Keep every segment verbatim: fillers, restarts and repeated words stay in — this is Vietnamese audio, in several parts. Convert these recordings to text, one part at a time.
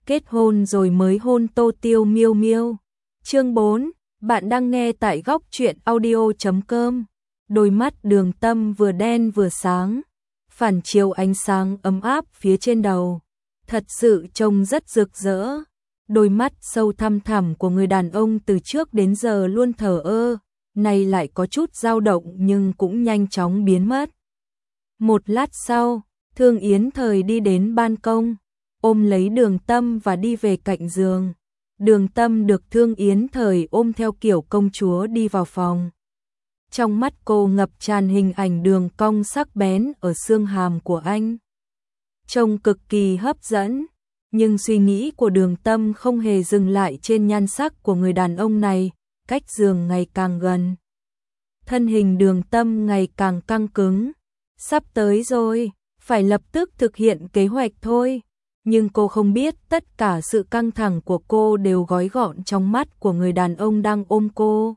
kết hôn rồi mới hôn Tô Tiêu Miêu Miêu. Chương bốn, bạn đang nghe tại góc truyện audio chấm com. Đôi mắt Đường Tâm vừa đen vừa sáng, phản chiếu ánh sáng ấm áp phía trên đầu, thật sự trông rất rực rỡ. Đôi mắt sâu thăm thẳm của người đàn ông từ trước đến giờ luôn thờ ơ, nay lại có chút dao động nhưng cũng nhanh chóng biến mất. Một lát sau, Thương Yến Thời đi đến ban công, ôm lấy Đường Tâm và đi về cạnh giường. Đường Tâm được Thương Yến Thời ôm theo kiểu công chúa đi vào phòng. Trong mắt cô ngập tràn hình ảnh đường cong sắc bén ở xương hàm của anh, trông cực kỳ hấp dẫn. Nhưng suy nghĩ của Đường Tâm không hề dừng lại trên nhan sắc của người đàn ông này, cách giường ngày càng gần. Thân hình Đường Tâm ngày càng căng cứng. Sắp tới rồi, phải lập tức thực hiện kế hoạch thôi. Nhưng cô không biết tất cả sự căng thẳng của cô đều gói gọn trong mắt của người đàn ông đang ôm cô.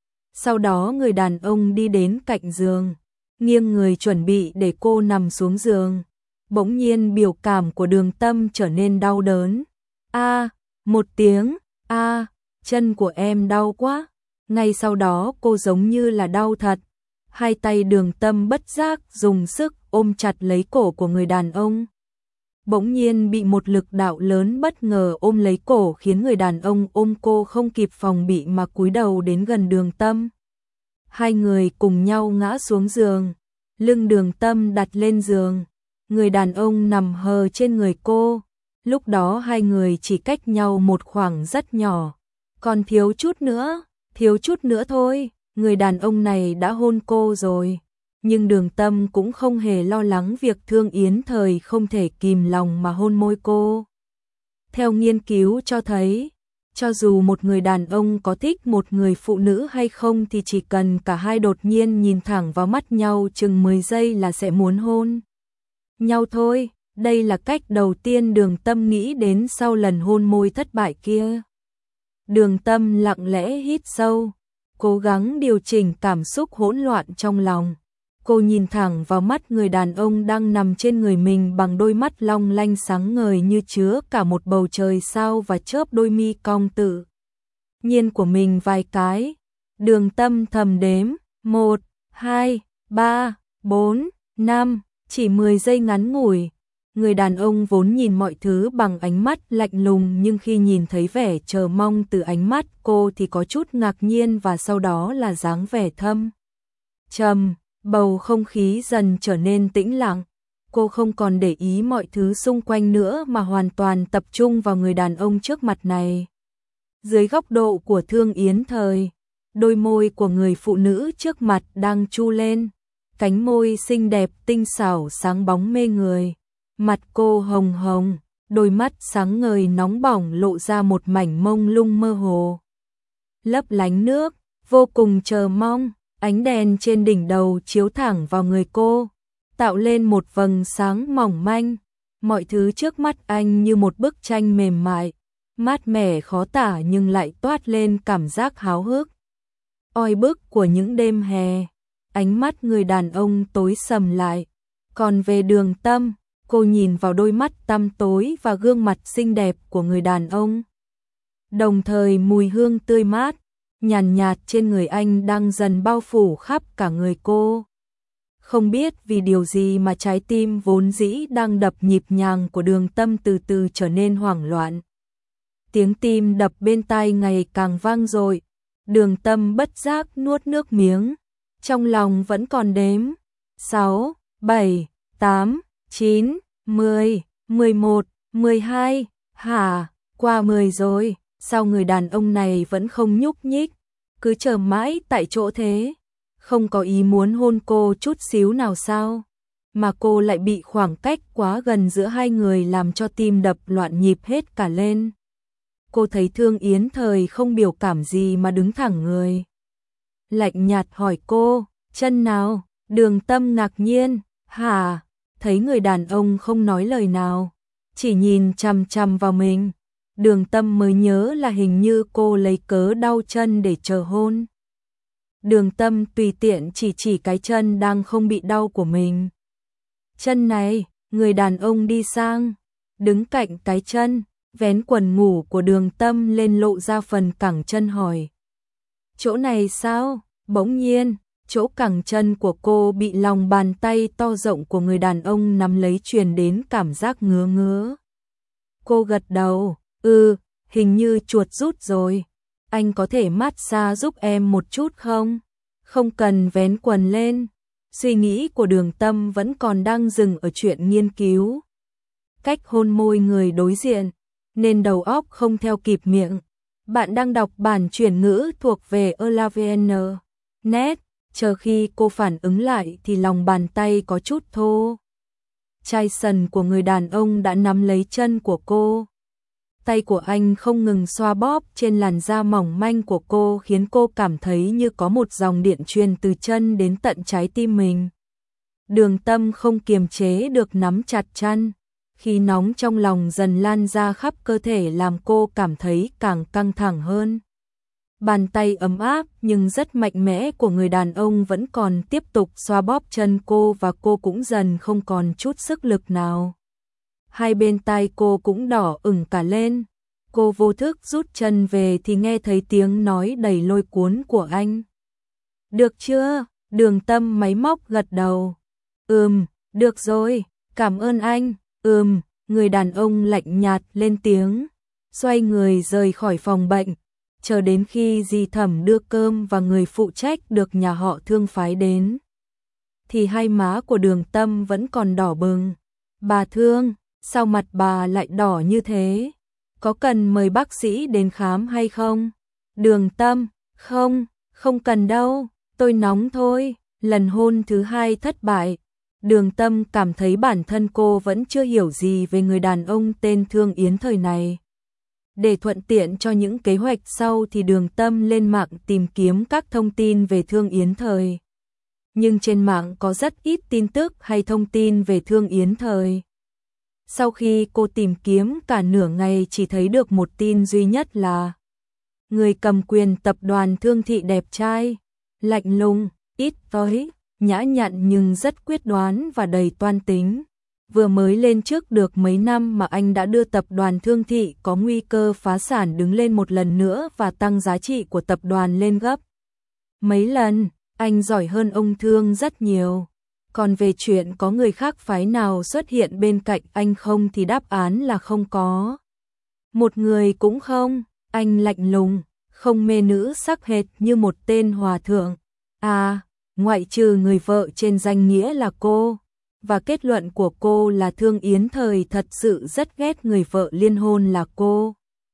Sau đó người đàn ông đi đến cạnh giường, nghiêng người chuẩn bị để cô nằm xuống giường. Bỗng nhiên biểu cảm của Đường Tâm trở nên đau đớn. A, một tiếng, a, chân của em đau quá. Ngay sau đó cô giống như là đau thật. Hai tay Đường Tâm bất giác dùng sức ôm chặt lấy cổ của người đàn ông. Bỗng nhiên bị một lực đạo lớn bất ngờ ôm lấy cổ khiến người đàn ông ôm cô không kịp phòng bị mà cúi đầu đến gần Đường Tâm. Hai người cùng nhau ngã xuống giường, lưng Đường Tâm đặt lên giường, người đàn ông nằm hờ trên người cô. Lúc đó hai người chỉ cách nhau một khoảng rất nhỏ, còn thiếu chút nữa, thiếu chút nữa thôi, người đàn ông này đã hôn cô rồi. Nhưng Đường Tâm cũng không hề lo lắng việc Thương Yến Thời không thể kìm lòng mà hôn môi cô. Theo nghiên cứu cho thấy, cho dù một người đàn ông có thích một người phụ nữ hay không thì chỉ cần cả hai đột nhiên nhìn thẳng vào mắt nhau chừng mười giây là sẽ muốn hôn nhau thôi. Đây là cách đầu tiên Đường Tâm nghĩ đến sau lần hôn môi thất bại kia. Đường Tâm lặng lẽ hít sâu, cố gắng điều chỉnh cảm xúc hỗn loạn trong lòng. Cô nhìn thẳng vào mắt người đàn ông đang nằm trên người mình bằng đôi mắt long lanh sáng ngời như chứa cả một bầu trời sao, và chớp đôi mi cong tự nhiên của mình vài cái. Đường Tâm thầm đếm, một, hai, ba, bốn, năm, chỉ mười giây ngắn ngủi. Người đàn ông vốn nhìn mọi thứ bằng ánh mắt lạnh lùng, nhưng khi nhìn thấy vẻ chờ mong từ ánh mắt cô thì có chút ngạc nhiên, và sau đó là dáng vẻ thâm trầm. Bầu không khí dần trở nên tĩnh lặng. Cô không còn để ý mọi thứ xung quanh nữa mà hoàn toàn tập trung vào người đàn ông trước mặt này. Dưới góc độ của Thương Yến Thời, đôi môi của người phụ nữ trước mặt đang chu lên, cánh môi xinh đẹp tinh xảo sáng bóng mê người. Mặt cô hồng hồng, đôi mắt sáng ngời nóng bỏng lộ ra một mảnh mông lung mơ hồ, lấp lánh nước, vô cùng chờ mong. Ánh đèn trên đỉnh đầu chiếu thẳng vào người cô, tạo lên một vầng sáng mỏng manh. Mọi thứ trước mắt anh như một bức tranh mềm mại, mát mẻ khó tả nhưng lại toát lên cảm giác háo hức, oi bức của những đêm hè. Ánh mắt người đàn ông tối sầm lại. Còn về Đường Tâm, cô nhìn vào đôi mắt tăm tối và gương mặt xinh đẹp của người đàn ông. Đồng thời mùi hương tươi mát nhàn nhạt, nhạt trên người anh đang dần bao phủ khắp cả người cô. Không biết vì điều gì mà trái tim vốn dĩ đang đập nhịp nhàng của Đường Tâm từ từ trở nên hoảng loạn. Tiếng tim đập bên tai ngày càng vang dội. Đường Tâm bất giác nuốt nước miếng, trong lòng vẫn còn đếm. Sáu, bảy, tám, chín, mười, mười một, mười hai, hả, qua mười rồi. Sao người đàn ông này vẫn không nhúc nhích, cứ chờ mãi tại chỗ thế? Không có ý muốn hôn cô chút xíu nào sao? Mà cô lại bị khoảng cách quá gần giữa hai người làm cho tim đập loạn nhịp hết cả lên. Cô thấy Thương Yến Thời không biểu cảm gì mà đứng thẳng người, lạnh nhạt hỏi cô, chân nào? Đường Tâm ngạc nhiên, hả? Thấy người đàn ông không nói lời nào, chỉ nhìn chằm chằm vào mình, Đường Tâm mới nhớ là hình như cô lấy cớ đau chân để chờ hôn. Đường Tâm tùy tiện chỉ chỉ cái chân đang không bị đau của mình. Chân này, người đàn ông đi sang, đứng cạnh cái chân, Vén quần ngủ của Đường Tâm lên lộ ra phần cẳng chân hỏi. Chỗ này sao? Bỗng nhiên, chỗ cẳng chân của cô bị lòng bàn tay to rộng của người đàn ông nắm lấy truyền đến cảm giác ngứa ngứa. Cô gật đầu, ừ, hình như chuột rút rồi. Anh có thể massage giúp em một chút không? Không cần vén quần lên. Suy nghĩ của Đường Tâm vẫn còn đang dừng ở chuyện nghiên cứu. Cách hôn môi người đối diện, nên đầu óc không theo kịp miệng. Bạn đang đọc bản chuyển ngữ thuộc về Elavn. Net, chờ khi cô phản ứng lại thì lòng bàn tay có chút thô. Chai sần của người đàn ông đã nắm lấy chân của cô. Tay của anh không ngừng xoa bóp trên làn da mỏng manh của cô khiến cô cảm thấy như có một dòng điện truyền từ chân đến tận trái tim mình. Đường Tâm không kiềm chế được nắm chặt chân. Khi nóng trong lòng dần lan ra khắp cơ thể làm cô cảm thấy càng căng thẳng hơn. Bàn tay ấm áp nhưng rất mạnh mẽ của người đàn ông vẫn còn tiếp tục xoa bóp chân cô và cô cũng dần không còn chút sức lực nào. Hai bên tai cô cũng đỏ ửng cả lên. Cô vô thức rút chân về thì nghe thấy tiếng nói đầy lôi cuốn của anh. Được chưa? Đường Tâm máy móc gật đầu. Ừm, được rồi, cảm ơn anh. Ừm, người đàn ông lạnh nhạt lên tiếng. Xoay người rời khỏi phòng bệnh. Chờ đến khi dì Thẩm đưa cơm và người phụ trách được nhà họ Thương phái đến, thì hai má của Đường Tâm vẫn còn đỏ bừng. Bà Thương, sao mặt bà lại đỏ như thế? Có cần mời bác sĩ đến khám hay không? Đường Tâm, không, không cần đâu, tôi nóng thôi. Lần hôn thứ hai thất bại. Đường Tâm cảm thấy bản thân cô vẫn chưa hiểu gì về người đàn ông tên Thương Yến thời này. Để thuận tiện cho những kế hoạch sau thì Đường Tâm lên mạng tìm kiếm các thông tin về Thương Yến thời. Nhưng trên mạng có rất ít tin tức hay thông tin về Thương Yến thời. Sau khi cô tìm kiếm cả nửa ngày chỉ thấy được một tin duy nhất là người cầm quyền tập đoàn Thương Thị đẹp trai, lạnh lùng, ít nói, nhã nhặn nhưng rất quyết đoán và đầy toan tính. Vừa mới lên chức được mấy năm mà anh đã đưa tập đoàn Thương Thị có nguy cơ phá sản đứng lên một lần nữa và tăng giá trị của tập đoàn lên gấp mấy lần. Anh giỏi hơn ông Thương rất nhiều. Còn về chuyện có người khác phái nào xuất hiện bên cạnh anh không thì đáp án là không có. Một người cũng không. Anh lạnh lùng, không mê nữ sắc hệt như một tên hòa thượng. À, ngoại trừ người vợ trên danh nghĩa là cô. Và kết luận của cô là Thương Yến thời thật sự rất ghét người vợ liên hôn là cô.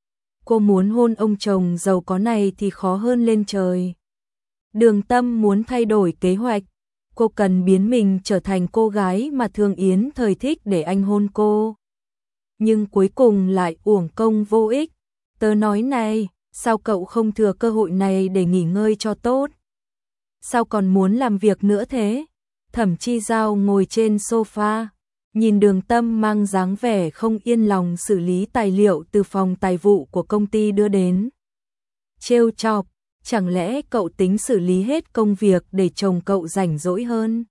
Cô muốn hôn ông chồng giàu có này thì khó hơn lên trời. Đường Tâm muốn thay đổi kế hoạch. Cô cần biến mình trở thành cô gái mà Thương Yến thời thích để anh hôn cô. Nhưng cuối cùng lại uổng công vô ích. Tớ nói này, sao cậu không thừa cơ hội này để nghỉ ngơi cho tốt? Sao còn muốn làm việc nữa thế? Thẩm Chi Giao ngồi trên sofa, nhìn Đường Tâm mang dáng vẻ không yên lòng xử lý tài liệu từ phòng tài vụ của công ty đưa đến. Trêu chọc, chẳng lẽ cậu tính xử lý hết công việc để chồng cậu rảnh rỗi hơn?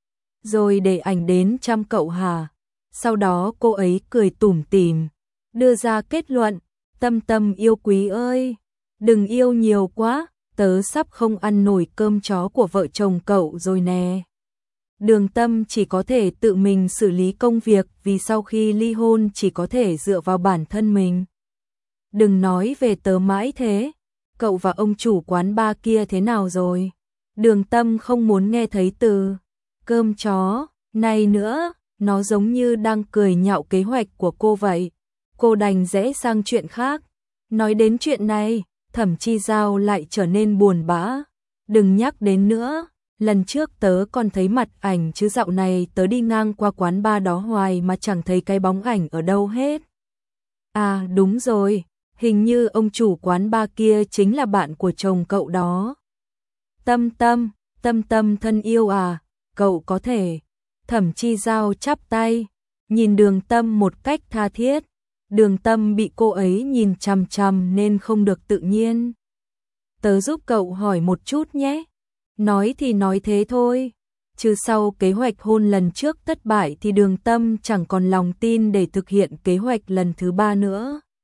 Rồi để ảnh đến chăm cậu hả? Sau đó cô ấy cười tủm tỉm, đưa ra kết luận, Tâm Tâm yêu quý ơi, đừng yêu nhiều quá, tớ sắp không ăn nổi cơm chó của vợ chồng cậu rồi nè. Đường Tâm chỉ có thể tự mình xử lý công việc vì sau khi ly hôn chỉ có thể dựa vào bản thân mình. Đừng nói về tớ mãi thế, cậu và ông chủ quán bar kia thế nào rồi? Đường Tâm không muốn nghe thấy từ cơm chó này nữa, nó giống như đang cười nhạo kế hoạch của cô vậy. Cô đành rẽ sang chuyện khác. Nói đến chuyện này, Thẩm Chi Giao lại trở nên buồn bã. Đừng nhắc đến nữa. Lần trước tớ còn thấy mặt ảnh chứ dạo này tớ đi ngang qua quán bar đó hoài mà chẳng thấy cái bóng ảnh ở đâu hết. À đúng rồi, hình như ông chủ quán bar kia chính là bạn của chồng cậu đó. Tâm Tâm, Tâm Tâm thân yêu à, cậu có thể. Thẩm Chi Giao chắp tay, nhìn Đường Tâm một cách tha thiết. Đường Tâm bị cô ấy nhìn chằm chằm nên không được tự nhiên. Tớ giúp cậu hỏi một chút nhé. Nói thì nói thế thôi, chứ sau kế hoạch hôn lần trước thất bại thì Đường Tâm chẳng còn lòng tin để thực hiện kế hoạch lần thứ ba nữa.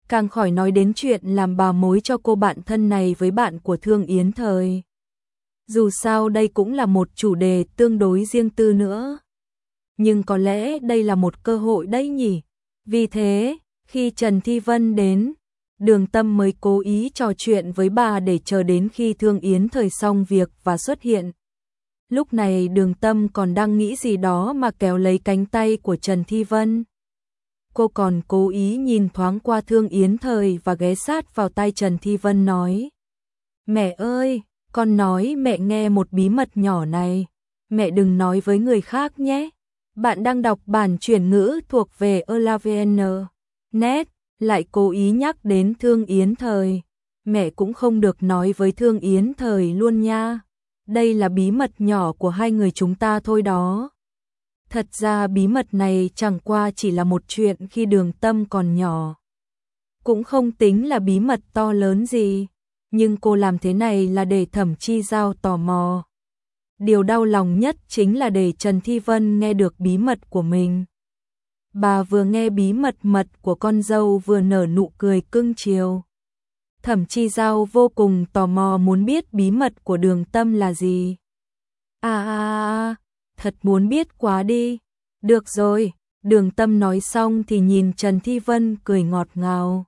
càng khỏi nói đến chuyện làm bà mối cho cô bạn thân này với bạn của Thương Yến Thời. Dù sao đây cũng là một chủ đề tương đối riêng tư nữa. Nhưng có lẽ đây là một cơ hội đấy nhỉ. Vì thế, khi Trần Thi Vân đến, Đường Tâm mới cố ý trò chuyện với bà để chờ đến khi Thương Yến Thời xong việc và xuất hiện. Lúc này Đường Tâm còn đang nghĩ gì đó mà kéo lấy cánh tay của Trần Thi Vân. Cô còn cố ý nhìn thoáng qua Thương Yến Thời và ghé sát vào tai Trần Thi Vân nói: "Mẹ ơi, con nói mẹ nghe một bí mật nhỏ này. Mẹ đừng nói với người khác nhé. Bạn đang đọc bản chuyển ngữ thuộc về Elavn. Net, lại cố ý nhắc đến Thương Yến Thời. Mẹ cũng không được nói với Thương Yến Thời luôn nha. Đây là bí mật nhỏ của hai người chúng ta thôi đó." Thật ra bí mật này chẳng qua chỉ là một chuyện khi Đường Tâm còn nhỏ. Cũng không tính là bí mật to lớn gì, nhưng cô làm thế này là để Thẩm Chi Giao tò mò. Điều đau lòng nhất chính là để Trần Thi Vân nghe được bí mật của mình. Bà vừa nghe bí mật mật của con dâu vừa nở nụ cười cưng chiều. Thẩm Chi Giao vô cùng tò mò muốn biết bí mật của Đường Tâm là gì. À à à, thật muốn biết quá đi. Được rồi, Đường Tâm nói xong thì nhìn Trần Thi Vân cười ngọt ngào.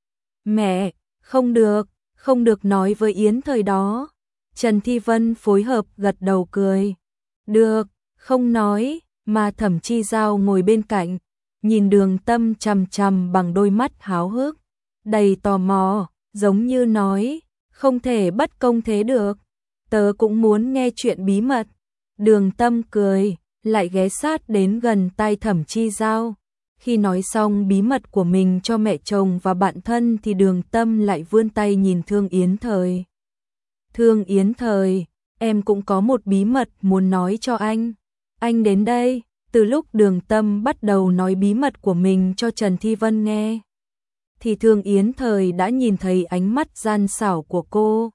Mẹ, không được, không được nói với Yến Thời đó. Trần Thi Vân phối hợp gật đầu cười. Được, không nói, mà Thẩm Chi Giao ngồi bên cạnh, nhìn Đường Tâm chằm chằm bằng đôi mắt háo hức, đầy tò mò, giống như nói, không thể bất công thế được. Tớ cũng muốn nghe chuyện bí mật. Đường Tâm cười, lại ghé sát đến gần tai Thẩm Chi Giao. Khi nói xong bí mật của mình cho mẹ chồng và bạn thân thì Đường Tâm lại vươn tay nhìn Thương Yến Thời. Thương Yến Thời, em cũng có một bí mật muốn nói cho anh. Anh đến đây. Từ lúc Đường Tâm bắt đầu nói bí mật của mình cho Trần Thi Vân nghe, thì Thương Yến Thời đã nhìn thấy ánh mắt gian xảo của cô.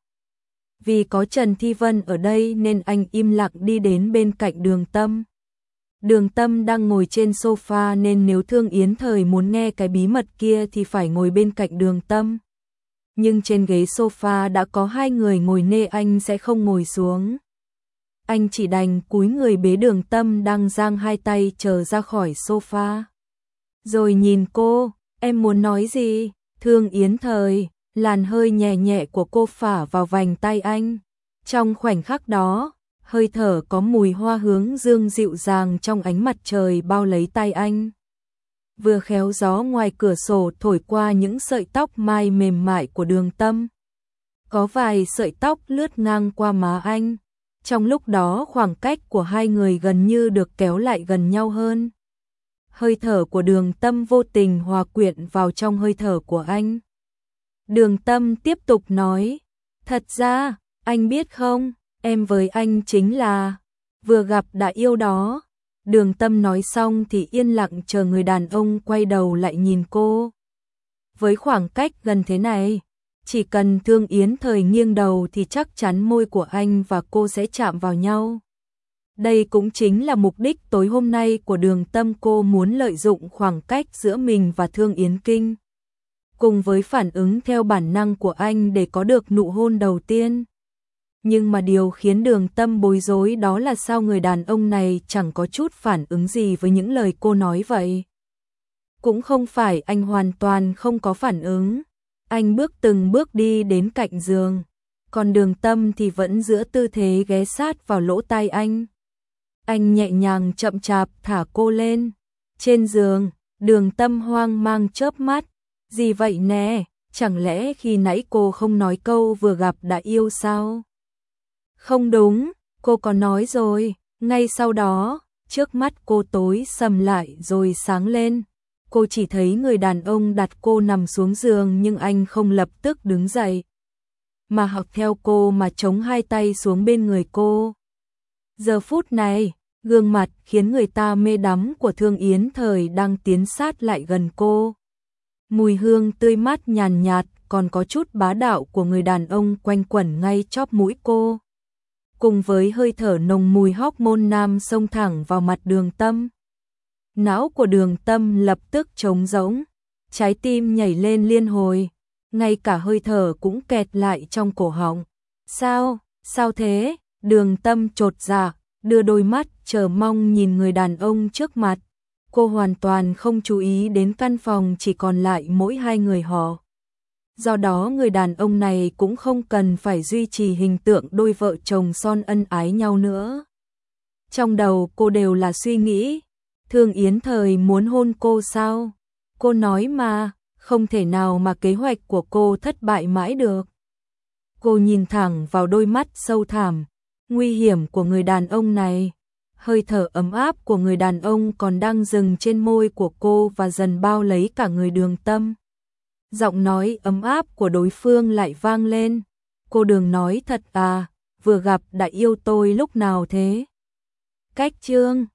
Vì có Trần Thi Vân ở đây nên anh im lặng đi đến bên cạnh Đường Tâm. Đường Tâm đang ngồi trên sofa nên nếu Thương Yến Thời muốn nghe cái bí mật kia thì phải ngồi bên cạnh Đường Tâm. Nhưng trên ghế sofa đã có hai người ngồi nên anh sẽ không ngồi xuống. Anh chỉ đành cúi người bế Đường Tâm đang giang hai tay chờ ra khỏi sofa. Rồi nhìn cô, em muốn nói gì? Thương Yến Thời, làn hơi nhẹ nhẹ của cô phả vào vành tay anh. Trong khoảnh khắc đó, hơi thở có mùi hoa hướng dương dịu dàng trong ánh mặt trời bao lấy tay anh. Vừa khéo gió ngoài cửa sổ thổi qua những sợi tóc mai mềm mại của Đường Tâm. Có vài sợi tóc lướt ngang qua má anh. Trong lúc đó khoảng cách của hai người gần như được kéo lại gần nhau hơn. Hơi thở của Đường Tâm vô tình hòa quyện vào trong hơi thở của anh. Đường Tâm tiếp tục nói, thật ra, anh biết không, em với anh chính là vừa gặp đã yêu đó. Đường Tâm nói xong thì yên lặng chờ người đàn ông quay đầu lại nhìn cô. Với khoảng cách gần thế này, chỉ cần Thương Yến Thời nghiêng đầu thì chắc chắn môi của anh và cô sẽ chạm vào nhau. Đây cũng chính là mục đích tối hôm nay của Đường Tâm, cô muốn lợi dụng khoảng cách giữa mình và Thương Yến Kinh, cùng với phản ứng theo bản năng của anh để có được nụ hôn đầu tiên. Nhưng mà điều khiến Đường Tâm bối rối đó là sao người đàn ông này chẳng có chút phản ứng gì với những lời cô nói vậy. Cũng không phải anh hoàn toàn không có phản ứng. Anh bước từng bước đi đến cạnh giường, còn Đường Tâm thì vẫn giữ tư thế ghé sát vào lỗ tai anh. Anh nhẹ nhàng chậm chạp thả cô lên. Trên giường, Đường Tâm hoang mang chớp mắt. Gì vậy nè, chẳng lẽ khi nãy cô không nói câu vừa gặp đã yêu sao? Không đúng, cô có nói rồi. Ngay sau đó, trước mắt cô tối sầm lại rồi sáng lên. Cô chỉ thấy người đàn ông đặt cô nằm xuống giường nhưng anh không lập tức đứng dậy, mà học theo cô mà chống hai tay xuống bên người cô. Giờ phút này, gương mặt khiến người ta mê đắm của Thương Yến Thời đang tiến sát lại gần cô. Mùi hương tươi mát nhàn nhạt còn có chút bá đạo của người đàn ông quanh quẩn ngay chóp mũi cô, cùng với hơi thở nồng mùi hormone nam xông thẳng vào mặt Đường Tâm. Não của Đường Tâm lập tức trống rỗng. trái tim nhảy lên liên hồi, ngay cả hơi thở cũng kẹt lại trong cổ họng. Sao, sao thế? Đường Tâm chột dạ, đưa đôi mắt chờ mong nhìn người đàn ông trước mặt. Cô hoàn toàn không chú ý đến căn phòng chỉ còn lại mỗi hai người họ. Do đó người đàn ông này cũng không cần phải duy trì hình tượng đôi vợ chồng son ân ái nhau nữa. Trong đầu cô đều là suy nghĩ, Thương Yến Thời muốn hôn cô sao? Cô nói mà, không thể nào mà kế hoạch của cô thất bại mãi được. Cô nhìn thẳng vào đôi mắt sâu thẳm, nguy hiểm của người đàn ông này. Hơi thở ấm áp của người đàn ông còn đang dừng trên môi của cô và dần bao lấy cả người Đường Tâm. Giọng nói ấm áp của đối phương lại vang lên. Cô Đường nói thật à, vừa gặp đã yêu tôi lúc nào thế? Cách chương